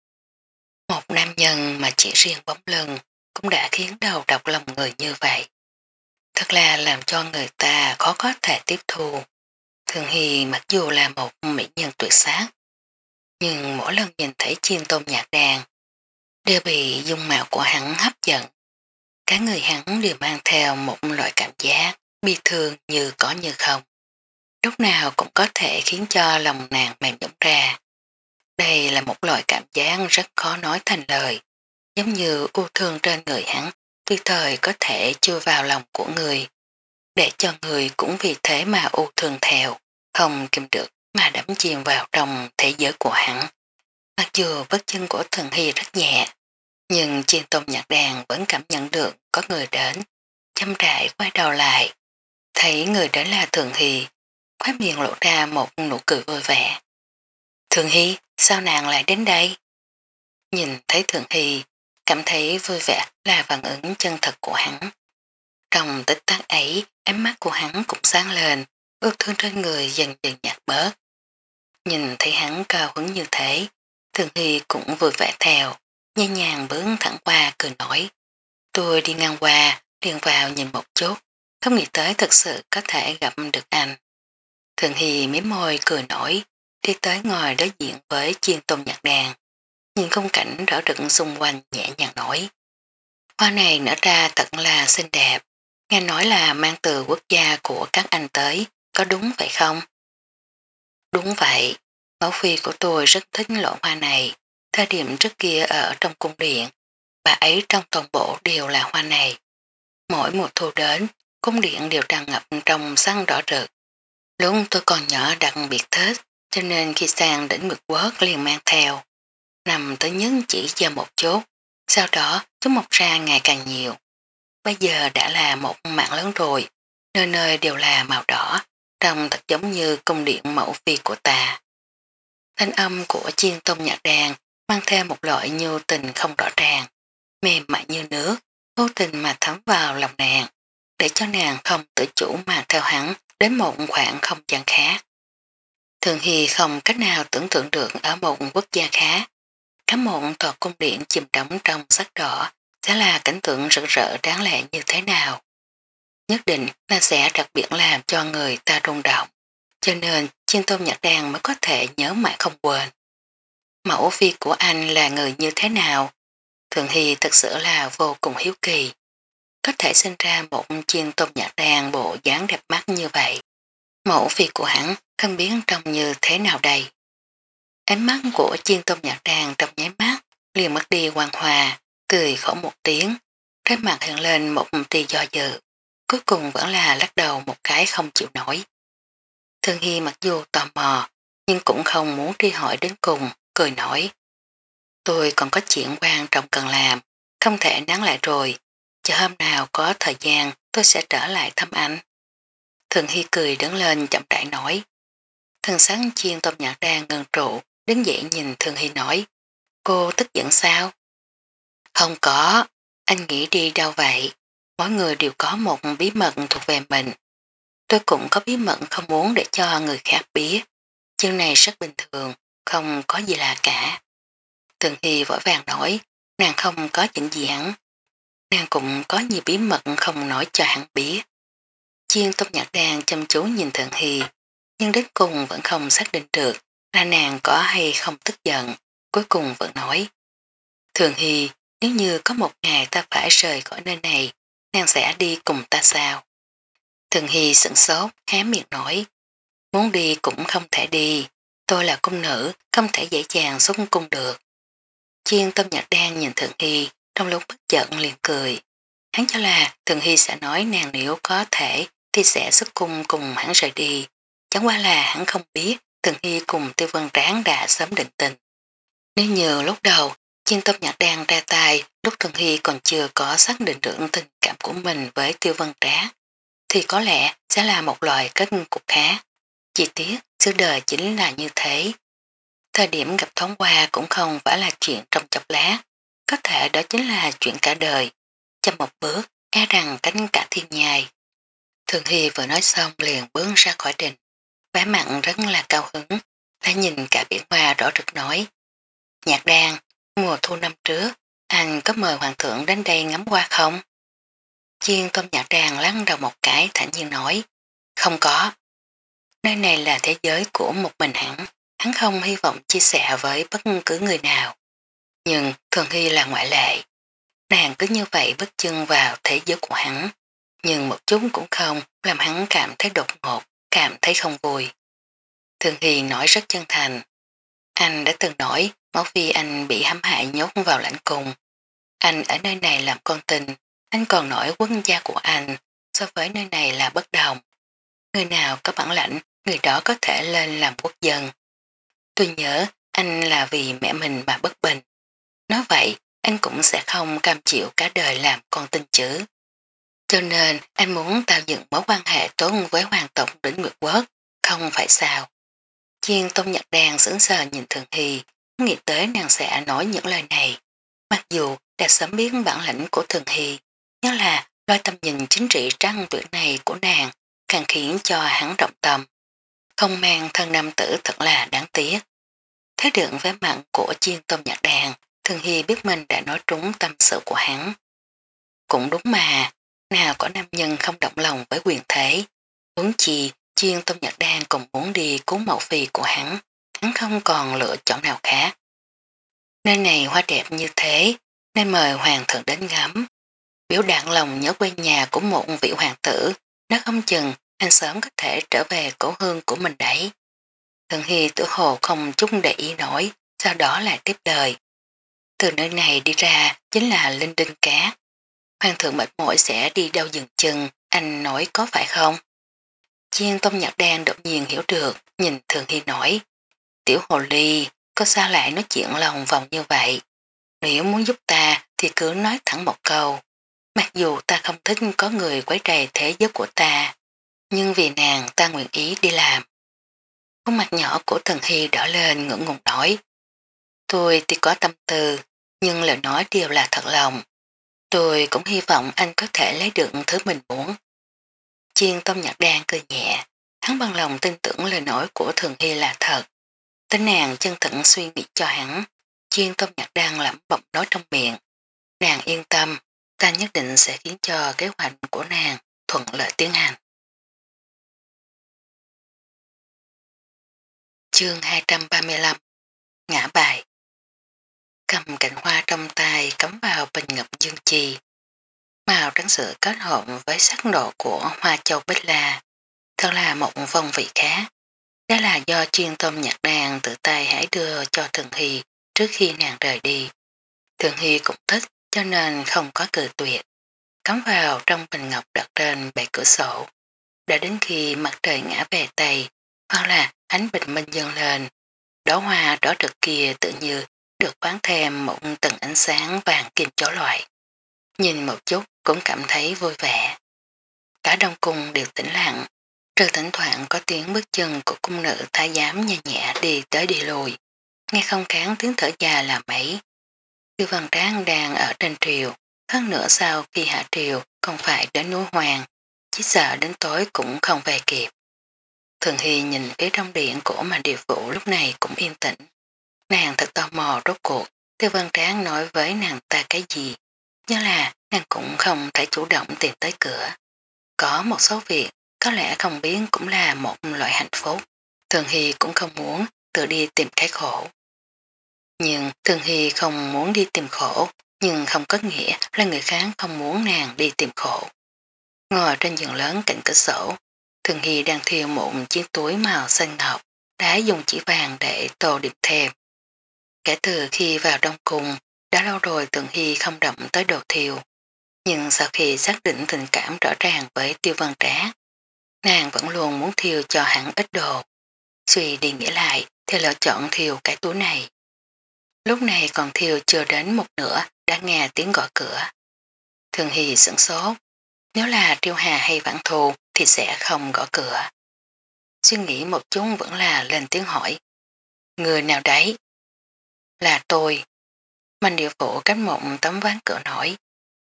S1: Một nam nhân mà chỉ riêng bóng lưng cũng đã khiến đầu độc lòng người như vậy. Thật là làm cho người ta khó có thể tiếp thu. Thường Hy mặc dù là một mỹ nhân tuyệt sắc, nhưng mỗi lần nhìn thấy chiên tôm nhạc đàn, đều bị dung mạo của hắn hấp dẫn. Cả người hắn đều mang theo một loại cảm giác bi thương như có như không. Lúc nào cũng có thể khiến cho lòng nàng mềm nhũn ra. Đây là một loại cảm giác rất khó nói thành lời, giống như u thương trên người hắn, tùy thời có thể chui vào lòng của người, để cho người cũng vì thế mà u thương theo, không kìm được mà đắm chìm vào trong thế giới của hắn. Mặc dù vết chân của Thần Hy rất nhẹ, nhưng chiên tôm nhạc đàn vẫn cảm nhận được có người đến, chăm rãi quay đầu lại. Thấy người đến là Thường Hy, khóe miệng lộ ra một nụ cười vui vẻ. Thường Hy, sao nàng lại đến đây? Nhìn thấy Thường Hy, cảm thấy vui vẻ là phản ứng chân thật của hắn. Trong tích tắc ấy, ánh mắt của hắn cũng sáng lên, ước thương trên người dần dần nhạt bớt. Nhìn thấy hắn cao hứng như thế, Thường Hy cũng vui vẻ theo, nhẹ nhàng bước thẳng qua cười nói. Tôi đi ngang qua, liền vào nhìn một chút, không nghĩ tới thực sự có thể gặp được anh. Thường Hy mím môi cười nổi, đi tới ngồi đối diện với chiên tôm nhạc đàn, nhìn khung cảnh rõ rực xung quanh nhẹ nhàng nổi. Hoa này nở ra thật là xinh đẹp, nghe nói là mang từ quốc gia của các anh tới, có đúng vậy không? Đúng vậy, mẫu phi của tôi rất thích loại hoa này, thời điểm trước kia ở trong cung điện, bà ấy trong toàn bộ đều là hoa này. Mỗi mùa thu đến, cung điện đều tràn ngập trong xăng đỏ rực. Lúc tôi còn nhỏ đặc biệt thích, cho nên khi sang đỉnh Nguyệt Quốc liền mang theo. Nằm tới nhất chỉ giờ một chút, sau đó chúng mọc ra ngày càng nhiều. Bây giờ đã là một mạng lớn rồi, nơi nơi đều là màu đỏ, trông thật giống như cung điện mẫu phi của ta. Thanh âm của chiên tôm nhạc đàn mang theo một loại nhu tình không rõ ràng, mềm mại như nước, vô tình mà thấm vào lòng nàng, để cho nàng không tự chủ mà theo hắn đến một khoảng không gian khác. Thường Hy không cách nào tưởng tượng được ở một quốc gia khác, cả một tòa cung điện chìm đắm trong sắc đỏ sẽ là cảnh tượng rực rỡ đáng lẽ như thế nào. Nhất định là sẽ đặc biệt làm cho người ta rung động, cho nên Chiên Tôm Nhật Đan mới có thể nhớ mãi không quên. Mẫu phi của anh là người như thế nào? Thường Hy thật sự là vô cùng hiếu kỳ. Có thể sinh ra một Chiên Tôm Nhật Đan bộ dáng đẹp mắt như vậy. Mẫu phi của hắn không biết trông như thế nào đây. Ánh mắt của Chiên Tôm Nhật Đan trong nháy mắt liền mất đi quang hòa, cười khổ một tiếng, trên mặt hiện lên một tia do dự, cuối cùng vẫn là lắc đầu một cái không chịu nổi. Thường Hy mặc dù tò mò, nhưng cũng không muốn đi hỏi đến cùng, cười nói. Tôi còn có chuyện quan trọng cần làm, không thể nán lại rồi, chờ hôm nào có thời gian tôi sẽ trở lại thăm anh. Thường Hy cười đứng lên chậm rãi nói. Thần sáng Chiên Tôm Nhật Đan ngừng trụ, đứng dậy nhìn Thường Hy nói. Cô tức giận sao? Không có, anh nghĩ đi đâu vậy? Mỗi người đều có một bí mật thuộc về mình. Tôi cũng có bí mật không muốn để cho người khác biết. Chương này rất bình thường, không có gì lạ cả. Thường Hy vội vàng nói, nàng không có chuyện gì hắn. Nàng cũng có nhiều bí mật không nói cho hắn biết. Chiên Tôm Nhật Đan chăm chú nhìn Thường Hy, nhưng đến cùng vẫn không xác định được là nàng có hay không tức giận, cuối cùng vẫn nói. Thường Hy, nếu như có một ngày ta phải rời khỏi nơi này, nàng sẽ đi cùng ta sao? Thường Hy sửng sốt, hé miệng nói. Muốn đi cũng không thể đi, tôi là cung nữ, không thể dễ dàng xuất cung được. Chiên Tôm Nhật Đan nhìn Thường Hy, trong lúc bất chợt liền cười. Hắn cho là Thường Hy sẽ nói nàng nếu có thể thì sẽ xuất cung cùng hắn rời đi. Chẳng qua là hắn không biết Thường Hy cùng Tiêu Vân Tráng đã sớm định tình. Nếu như lúc đầu Chiên Tôm Nhật Đan ra tay lúc Thường Hy còn chưa có xác định được tình cảm của mình với Tiêu Vân Tráng thì có lẽ sẽ là một loài kết cục khác. Chi tiết sự đời chính là như thế. Thời điểm gặp thoáng qua cũng không phải là chuyện trong chốc lát, có thể đó chính là chuyện cả đời. Chăm một bước, e rằng cánh cả thiên nhai. Thường Hy vừa nói xong liền bước ra khỏi đình, vẻ mặn rất là cao hứng, đã nhìn cả biển hoa rõ rực nói. Nhạc Đan, mùa thu năm trước, anh có mời hoàng thượng đến đây ngắm hoa không? Chiên Tôm Nhạc Đan lăn đầu một cái thản nhiên nói, không có. Nơi này là thế giới của một mình hắn, hắn không hy vọng chia sẻ với bất cứ người nào. Nhưng Thường Hy là ngoại lệ. Nàng cứ như vậy bước chân vào thế giới của hắn, nhưng một chút cũng không làm hắn cảm thấy đột ngột, cảm thấy không vui. Thường Hy nói rất chân thành. Anh đã từng nói máu phi anh bị hãm hại nhốt vào lãnh cung. Anh ở nơi này làm con tin, anh còn nói quốc gia của anh so với nơi này là bất đồng. Người nào có bản lãnh, người đó có thể lên làm quốc dân. Tôi nhớ anh là vì mẹ mình mà bất bình. Nói vậy, anh cũng sẽ không cam chịu cả đời làm con tin chứ. Cho nên anh muốn tạo dựng mối quan hệ tốt với hoàng tộc đỉnh Nguyệt Quốc, không phải sao. Chiên Tôm Nhật Đan sững sờ nhìn Thường Hy, nghĩ tới nàng sẽ nói những lời này. Mặc dù đã sớm biết bản lĩnh của Thường Hy, nhưng là đôi tâm nhìn chính trị trăng tuổi này của nàng càng khiến cho hắn động tâm. Không mang thân nam tử thật là đáng tiếc. Thấy được vẻ mặn của Chiên Tôm Nhật Đan, Thường Hy biết mình đã nói trúng tâm sự của hắn. Cũng đúng mà, nào có nam nhân không động lòng với quyền thế. Huống chi, Chiên Tôm Nhật Đan cũng muốn đi cứu mẫu phi của hắn, hắn không còn lựa chọn nào khác. Nơi này hoa đẹp như thế, nên mời hoàng thượng đến ngắm. Biểu đạn lòng nhớ quê nhà của một vị hoàng tử, nếu không chừng anh sớm có thể trở về cổ hương của mình đấy. Thường Hy tử hồ không chút để ý nổi, sau đó lại tiếp lời. Từ nơi này đi ra chính là Linh Đinh Cát. Hoàng thượng mệt mỏi sẽ đi đâu dừng chân, anh nói có phải không? Chiên Tôm Nhật Đan đột nhiên hiểu được, nhìn Thường Hy nói. Tiểu hồ ly, có sao lại nói chuyện lòng vòng như vậy? Nếu muốn giúp ta thì cứ nói thẳng một câu. Mặc dù ta không thích có người quấy rầy thế giới của ta, nhưng vì nàng ta nguyện ý đi làm. Khuôn mặt nhỏ của Thường Hy đỏ lên ngưỡng ngùng nói. Tôi thì có tâm tư, nhưng lời nói đều là thật lòng. Tôi cũng hy vọng anh có thể lấy được thứ mình muốn. Chiên Tôm Nhật Đan cười nhẹ, hắn bằng lòng tin tưởng lời nói của Thường Hy là thật. Tính nàng chân thận suy nghĩ cho hắn, Chuyên tôm nhạc đang lẩm bẩm nói trong miệng. Nàng yên tâm, ta nhất định sẽ khiến cho kế hoạch của nàng thuận lợi tiến hành. Chương hai trăm ba mươi lăm Ngã bài. Cầm cành hoa trong tay cắm vào bình ngọc dương chi. Màu trắng sữa kết hợp với sắc độ của hoa châu bích la. Thật là một phong vị khác. Đó là do chuyên tôm nhạc đàn tự tay hãy đưa cho Thường Hy trước khi nàng rời đi. Thường Hy cũng thích cho nên không có cự tuyệt. Cắm vào trong bình ngọc đặt trên bệ cửa sổ. Đã đến khi mặt trời ngã về Tây hoặc là ánh bình minh dâng lên, đóa hoa đỏ rực kia tự như được bán thêm một tầng ánh sáng vàng kim chói lọi. Nhìn một chút cũng cảm thấy vui vẻ. Cả đông cung đều tĩnh lặng, trừ thỉnh thoảng có tiếng bước chân của cung nữ thái giám nhẹ nhẹ đi tới đi lùi, nghe không kháng tiếng thở dài là mấy. Tiêu Văn Tráng đang ở trên triều, hơn nữa sau khi hạ triều còn phải đến núi Hoàng, chỉ sợ đến tối cũng không về kịp. Thường Hy nhìn phía trong điện của Mạnh Địa Phủ lúc này cũng yên tĩnh. Nàng thật tò mò rốt cuộc, Tiêu Văn Tráng nói với nàng ta cái gì, nhưng là nàng cũng không thể chủ động tìm tới cửa. Có một số việc có lẽ không biết cũng là một loại hạnh phúc. Thường Hy cũng không muốn tự đi tìm cái khổ. Nhưng Thường Hy không muốn đi tìm khổ, nhưng không có nghĩa là người khác không muốn nàng đi tìm khổ. Ngồi trên giường lớn cạnh cửa sổ, Thường Hy đang thiêu một chiếc túi màu xanh ngọc, đã dùng chỉ vàng để tô điểm thêm. Kể từ khi vào đông cung, đã lâu rồi Thường Hy không động tới đồ thiêu. Nhưng sau khi xác định tình cảm rõ ràng với Tiêu Văn Trác, nàng vẫn luôn muốn thiêu cho hắn ít đồ. Suy đi nghĩ lại thì lựa chọn thiêu cái túi này. Lúc này còn thiêu chưa đến một nửa đã nghe tiếng gõ cửa. Thường Hy sửng sốt, nếu là Triêu Hà hay Vãn Thù thì sẽ không gõ cửa. Suy nghĩ một chút vẫn là lên tiếng hỏi. Người nào đấy? Là tôi. Mạnh Địa Phủ cách một tấm ván cửa nổi.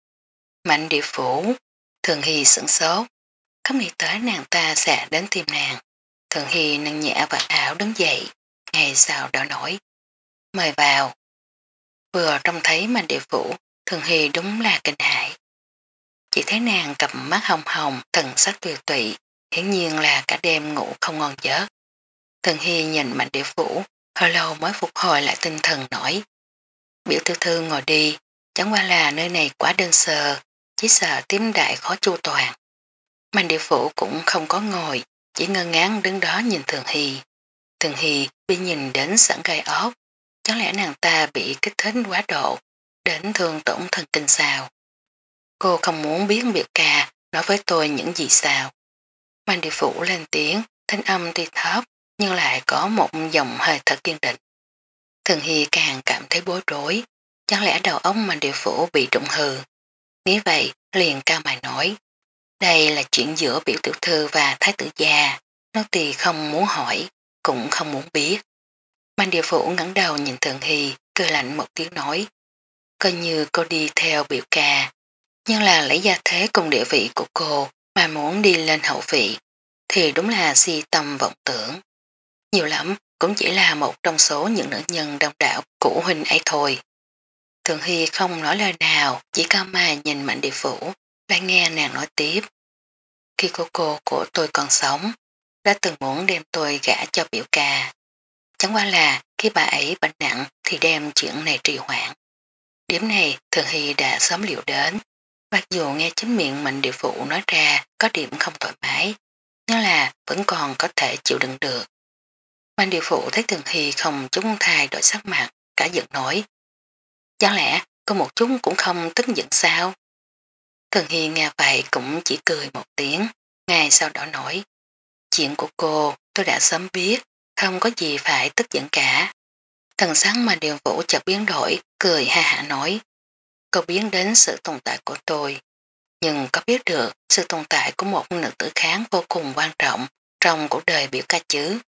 S1: Mạnh Địa Phủ, Thường Hy sửng sốt, không nghĩ tới nàng ta sẽ đến tìm nàng. Thường Hy nâng nhẹ vạt áo đứng dậy, ngày sau đó nổi. Mời vào. Vừa trông thấy Mạnh Địa Phủ, Thường Hy đúng là kinh hãi. Chỉ thấy nàng cầm mắt hồng hồng, thần sắc tuyệt tụy, hiển nhiên là cả đêm ngủ không ngon giấc. Thường Hy nhìn Mạnh Địa Phủ, hồi lâu mới phục hồi lại tinh thần nổi. Biểu thư thư ngồi đi, chẳng qua là nơi này quá đơn sơ, chỉ sợ tím đại khó chu toàn. Mạnh Địa Phủ cũng không có ngồi, chỉ ngơ ngán đứng đó nhìn Thường Hy. Thường Hy bị nhìn đến sẵn gai ốc, chẳng lẽ nàng ta bị kích thích quá độ, đến thương tổn thần kinh sao? Cô không muốn biết biểu ca nói với tôi những gì sao. Mạnh Địa Phủ lên tiếng, thanh âm tuy thấp, nhưng lại có một dòng hơi thật kiên định. Thường Hy càng cảm thấy bối rối, chẳng lẽ đầu óc Mạnh Địa Phủ bị trụng hư. Nghĩ vậy, liền cao mày nói, đây là chuyện giữa biểu tiểu thư và thái tử gia, nó tì không muốn hỏi, cũng không muốn biết. Mạnh Địa Phủ ngẩng đầu nhìn Thường Hy, cười lạnh một tiếng nói, coi như cô đi theo biểu ca, nhưng là lấy gia thế cùng địa vị của cô mà muốn đi lên hậu vị, thì đúng là si tâm vọng tưởng. Nhiều lắm cũng chỉ là một trong số những nữ nhân đông đảo của huynh ấy thôi. Thường Hy không nói lời nào, chỉ cao mày nhìn Mạnh Địa Phủ, lại nghe nàng nói tiếp. Khi cô cô của tôi còn sống, đã từng muốn đem tôi gả cho biểu ca. Chẳng qua là khi bà ấy bệnh nặng thì đem chuyện này trì hoãn. Điểm này Thường Hy đã sớm liệu đến. Mặc dù nghe chính miệng Mạnh Địa Phủ nói ra có điểm không thoải mái, nhưng là vẫn còn có thể chịu đựng được. Mạnh Địa Phủ thấy Thường Hy không chút thay đổi sắc mặt, cả giận nói. Chẳng lẽ có một chút cũng không tức giận sao? Thường Hy nghe vậy cũng chỉ cười một tiếng, ngày sau đó nói. Chuyện của cô tôi đã sớm biết, không có gì phải tức giận cả. Thần sắc mà Điền Vũ chợt biến đổi, cười ha hả nói. Cô biến đến sự tồn tại của tôi, nhưng có biết được sự tồn tại của một nữ tử kháng vô cùng quan trọng trong cuộc đời biểu ca chứ.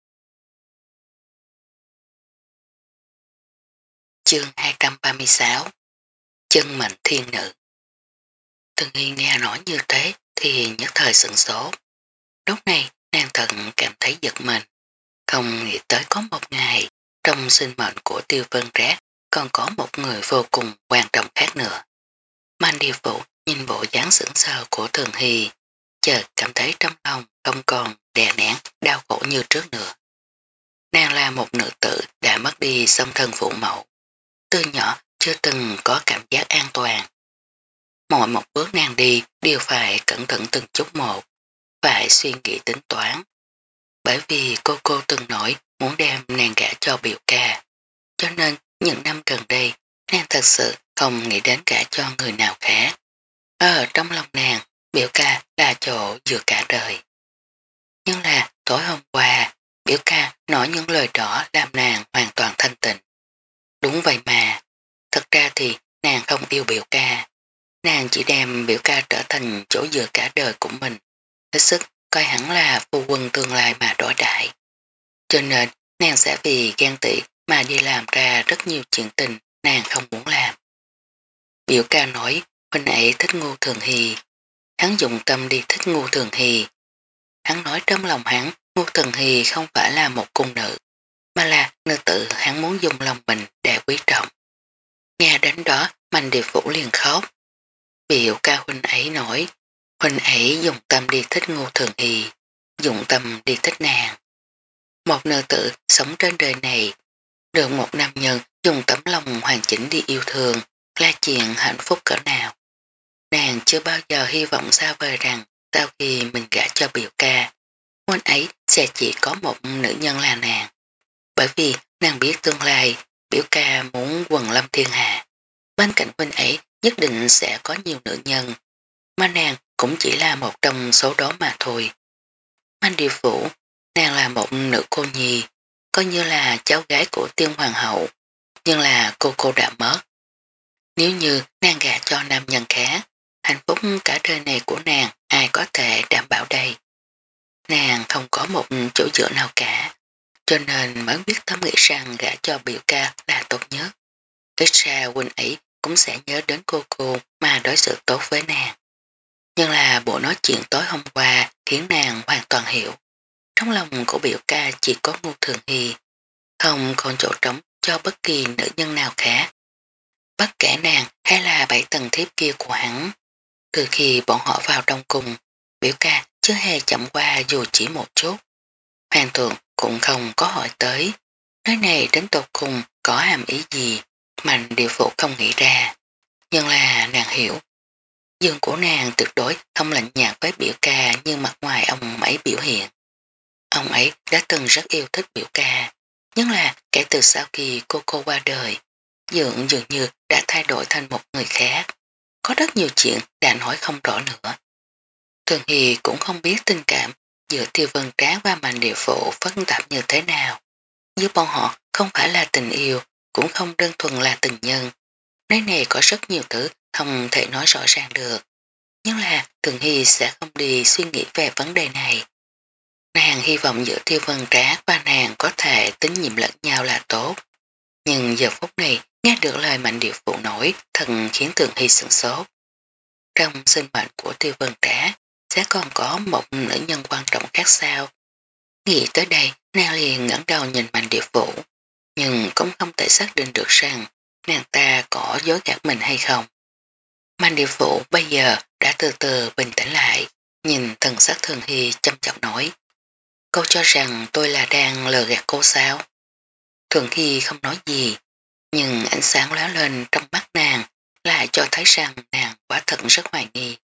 S1: Chương hai trăm ba mươi sáu Chân mệnh thiên nữ. Thường Hy nghe nói như thế thì nhất thời sửng sốt. Lúc này nàng thật cảm thấy giật mình, không nghĩ tới có một ngày trong sinh mệnh của Tiêu Vân Trác còn có một người vô cùng quan trọng khác nữa. Man Điều Vũ nhìn bộ dáng sững sờ của Thường Hy, chợt cảm thấy trong lòng không còn đè nén đau khổ như trước nữa. Nàng là một nữ tử đã mất đi song thân phụ mẫu, từ nhỏ chưa từng có cảm giác an toàn. Mỗi một bước nàng đi đều phải cẩn thận từng chút một, phải suy nghĩ tính toán. Bởi vì cô cô từng nói muốn đem nàng gả cho biểu ca, cho nên những năm gần đây nàng thật sự không nghĩ đến gả cho người nào khác. Ở trong lòng nàng, biểu ca là chỗ dựa cả đời. Nhưng là tối hôm qua, biểu ca nói những lời đó làm nàng hoàn toàn thanh tịnh. Đúng vậy mà, thật ra thì nàng không yêu biểu ca. Nàng chỉ đem biểu ca trở thành chỗ dựa cả đời của mình, hết sức coi hẳn là phu quân tương lai mà đối đại. Cho nên nàng sẽ vì ghen tị mà đi làm ra rất nhiều chuyện tình nàng không muốn làm. Biểu ca nói huynh ấy thích Ngô Thường Hy. Hắn dùng tâm đi thích Ngô Thường Hy. Hắn nói trong lòng hắn Ngô Thường Hy không phải là một cung nữ, mà là nữ tử hắn muốn dùng lòng mình để quý trọng. Nghe đến đó Mạnh Điệp Vũ liền khóc. Biểu ca huynh ấy nói huynh ấy dùng tâm đi thích Ngô Thường Hy, dùng tâm đi thích nàng. Một nữ tử sống trên đời này, được một nam nhân dùng tấm lòng hoàn chỉnh đi yêu thương là chuyện hạnh phúc cỡ nào. Nàng chưa bao giờ hy vọng xa vời rằng sau khi mình gả cho biểu ca, huynh ấy sẽ chỉ có một nữ nhân là nàng. Bởi vì nàng biết tương lai biểu ca muốn quần lâm thiên hạ. Bên cạnh huynh ấy nhất định sẽ có nhiều nữ nhân, mà nàng cũng chỉ là một trong số đó mà thôi. Anh Điều Vũ, nàng là một nữ cô nhi, coi như là cháu gái của tiên hoàng hậu, nhưng là cô cô đã mất. Nếu như nàng gả cho nam nhân khác, hạnh phúc cả đời này của nàng ai có thể đảm bảo đây. Nàng không có một chỗ dựa nào cả, cho nên mới biết tâm nghĩ rằng gả cho biểu ca là tốt nhất. Ít ra huynh ấy cũng sẽ nhớ đến cô cô mà đối xử tốt với nàng. Nhưng là bộ nói chuyện tối hôm qua khiến nàng hoàn toàn hiểu. Trong lòng của biểu ca chỉ có Ngô Thường Hy, không còn chỗ trống cho bất kỳ nữ nhân nào khác. Bất kể nàng hay là bảy tầng thiếp kia của hắn. Từ khi bọn họ vào trong cùng, biểu ca chưa hề chậm qua dù chỉ một chút. Hoàng thượng cũng không có hỏi tới. Nói này đến tột cùng có hàm ý gì, Mạnh Điều Vũ không nghĩ ra. Nhưng là nàng hiểu. Dương của nàng tuyệt đối không lạnh nhạt với biểu ca như mặt ngoài ông ấy biểu hiện. Ông ấy đã từng rất yêu thích biểu ca, nhưng là kể từ sau khi cô cô qua đời, Dượng dường như đã thay đổi thành một người khác. Có rất nhiều chuyện đã nói không rõ nữa. Thường Hy cũng không biết tình cảm giữa Tiêu Vân Tráng và Mạnh Địa Phụ phức tạp như thế nào. Giữa bọn họ không phải là tình yêu, cũng không đơn thuần là tình nhân. Nơi này có rất nhiều thứ không thể nói rõ ràng được. Nhưng là Thường Hy sẽ không đi suy nghĩ về vấn đề này. Nàng hy vọng giữa Tiêu Vân Trác và nàng có thể tín nhiệm lẫn nhau là tốt. Nhưng giờ phút này nghe được lời Mạnh Điệu Phụ nổi thật khiến Thường Hy sửng sốt. Trong sinh mệnh của Tiêu Vân Trác sẽ còn có một nữ nhân quan trọng khác sao. Nghĩ tới đây nàng liền ngẩng đầu nhìn Mạnh Điệu Phụ, nhưng cũng không thể xác định được rằng nàng ta có dối gạt mình hay không. Mạnh Điệu Phụ bây giờ đã từ từ bình tĩnh lại, nhìn thần sắc Thường Hy chăm chọc nói. Cô cho rằng tôi là đang lừa gạt cô sao? Thường Hy không nói gì, nhưng ánh sáng lóe lên trong mắt nàng lại cho thấy rằng nàng quả thật rất hoài nghi.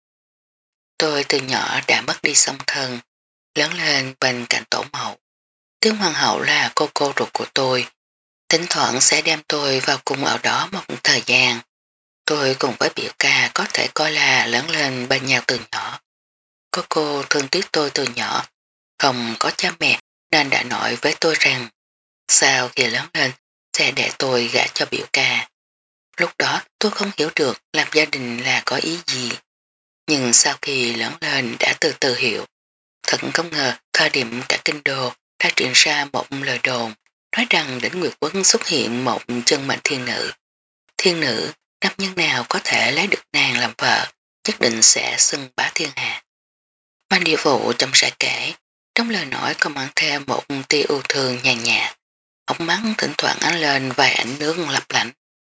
S1: Tôi từ nhỏ đã mất đi song thân, lớn lên bên cạnh tổ mẫu. Tướng hoàng hậu là cô cô ruột của tôi, thỉnh thoảng sẽ đem tôi vào cùng ở đó một thời gian. Tôi cùng với biểu ca có thể coi là lớn lên bên nhau từ nhỏ. Cô cô thương tiếc tôi từ nhỏ, không có cha mẹ nên đã nói với tôi rằng sau khi lớn lên sẽ để tôi gả cho biểu ca. Lúc đó tôi không hiểu được làm gia đình là có ý gì. Nhưng sau khi lớn lên đã từ từ hiểu. Thật không ngờ thời điểm cả kinh đô đã truyền ra một lời đồn nói rằng đỉnh Nguyệt Quốc xuất hiện một chân mệnh thiên nữ. Thiên nữ, nam nhân nào có thể lấy được nàng làm vợ nhất định sẽ xưng bá thiên hạ. Mạnh Địa Phụ trong sẽ kể, trong lời nói có mang theo một tia ưu thương nhàn nhạt, ống mắt thỉnh thoảng ánh lên vài ảnh nước lấp lạnh.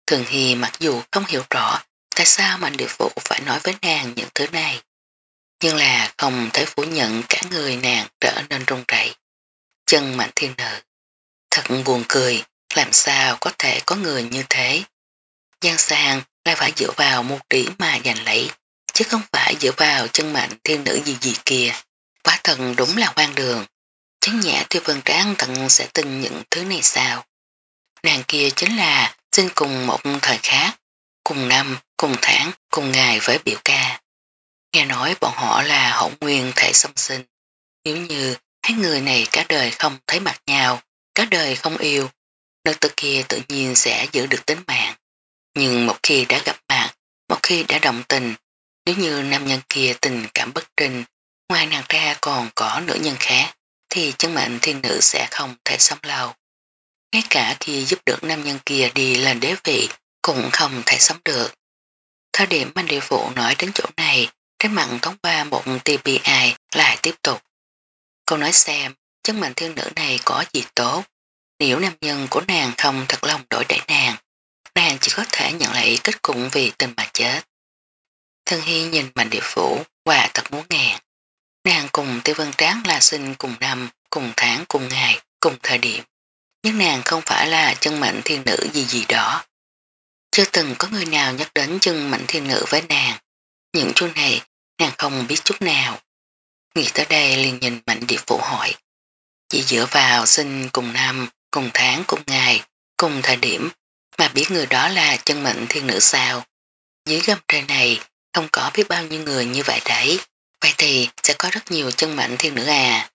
S1: Thường Hy mặc dù không hiểu rõ tại sao Mạnh Địa Phụ phải nói với nàng những thứ này, nhưng là không thể phủ nhận cả người nàng trở nên run rẩy. Chân Mạnh Thiên Nữ, thật buồn cười, làm sao có thể có người như thế. Giang Sang lại phải dựa vào mưu trí mà giành lấy, chứ không phải dựa vào chân Mạnh Thiên Nữ gì gì kia. Quá thần đúng là hoang đường. Chấn nhã Tiêu Vân Tráng tận sẽ tin những thứ này sao? Nàng kia chính là sinh cùng một thời khác, cùng năm, cùng tháng, cùng ngày với biểu ca. Nghe nói bọn họ là hỗn nguyên thể song sinh. Nếu như hai người này cả đời không thấy mặt nhau, cả đời không yêu, nữ tử kia tự nhiên sẽ giữ được tính mạng. Nhưng một khi đã gặp mặt, một khi đã động tình, nếu như nam nhân kia tình cảm bất trình, ngoài nàng ra còn có nữ nhân khác, thì chân mệnh thiên nữ sẽ không thể sống lâu. Ngay cả khi giúp được nam nhân kia đi lên đế vị, cũng không thể sống được. Thời điểm Mạnh Địa Phụ nói đến chỗ này, trên mặt thoáng qua một tê pê i lại tiếp tục. Cô nói xem, chân mệnh thiên nữ này có gì tốt. Nếu nam nhân của nàng không thật lòng đổi đẩy nàng, nàng chỉ có thể nhận lại kết cục vì tình mà chết. Thân Hy nhìn Mạnh Địa Phụ, quả thật muốn ngàn. Nàng cùng Tiêu Vân Tráng là sinh cùng năm, cùng tháng, cùng ngày, cùng thời điểm. Nhưng nàng không phải là chân mệnh thiên nữ gì gì đó. Chưa từng có người nào nhắc đến chân mệnh thiên nữ với nàng. Những chú này, nàng không biết chút nào. Nghĩ tới đây liền nhìn Mạnh Địa Phụ hỏi. Chỉ dựa vào sinh cùng năm, cùng tháng, cùng ngày, cùng thời điểm mà biết người đó là chân mệnh thiên nữ sao. Dưới gầm trời này không có biết bao nhiêu người như vậy đấy. Vậy thì sẽ có rất nhiều chân mệnh thiên nữ à.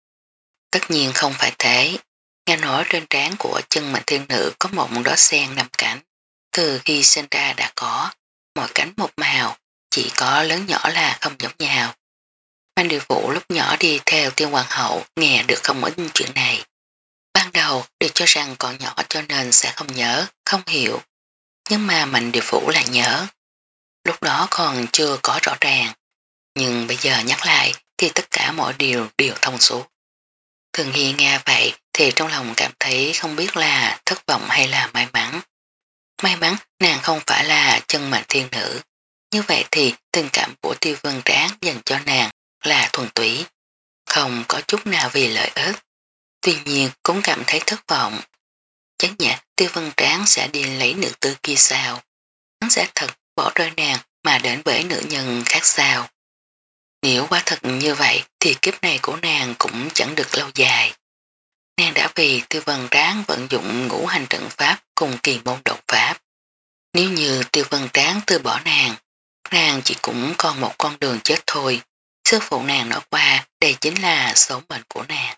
S1: Tất nhiên không phải thế. Nghe nói trên trán của chân mệnh thiên nữ có một đóa sen năm cánh. Từ khi sinh ra đã có, mỗi cánh một màu, chỉ có lớn nhỏ là không giống nhau. Mạnh Địa Phụ lúc nhỏ đi theo Tiên Hoàng hậu nghe được không ít chuyện này. Ban đầu đều cho rằng còn nhỏ cho nên sẽ không nhớ, không hiểu. Nhưng mà Mạnh Địa Phụ lại nhớ. Lúc đó còn chưa có rõ ràng. Nhưng bây giờ nhắc lại thì tất cả mọi điều đều thông suốt. Thường Hy nghe vậy thì trong lòng cảm thấy không biết là thất vọng hay là may mắn. May mắn nàng không phải là chân mệnh thiên nữ. Như vậy thì tình cảm của Tiêu Vân Tráng dành cho nàng là thuần túy. Không có chút nào vì lợi ích. Tuy nhiên cũng cảm thấy thất vọng. Chắc nhã Tiêu Vân Tráng sẽ đi lấy nữ tử kia sao. Hắn sẽ thật bỏ rơi nàng mà đến với nữ nhân khác sao. Nếu quả thật như vậy thì kiếp này của nàng cũng chẳng được lâu dài. Nàng đã vì Tiêu Vân Tráng vận dụng ngũ hành trận pháp cùng kỳ môn độc pháp. Nếu như Tiêu Vân Tráng từ bỏ nàng, nàng chỉ cũng còn một con đường chết thôi. Sư phụ nàng nói qua đây chính là số mệnh của nàng.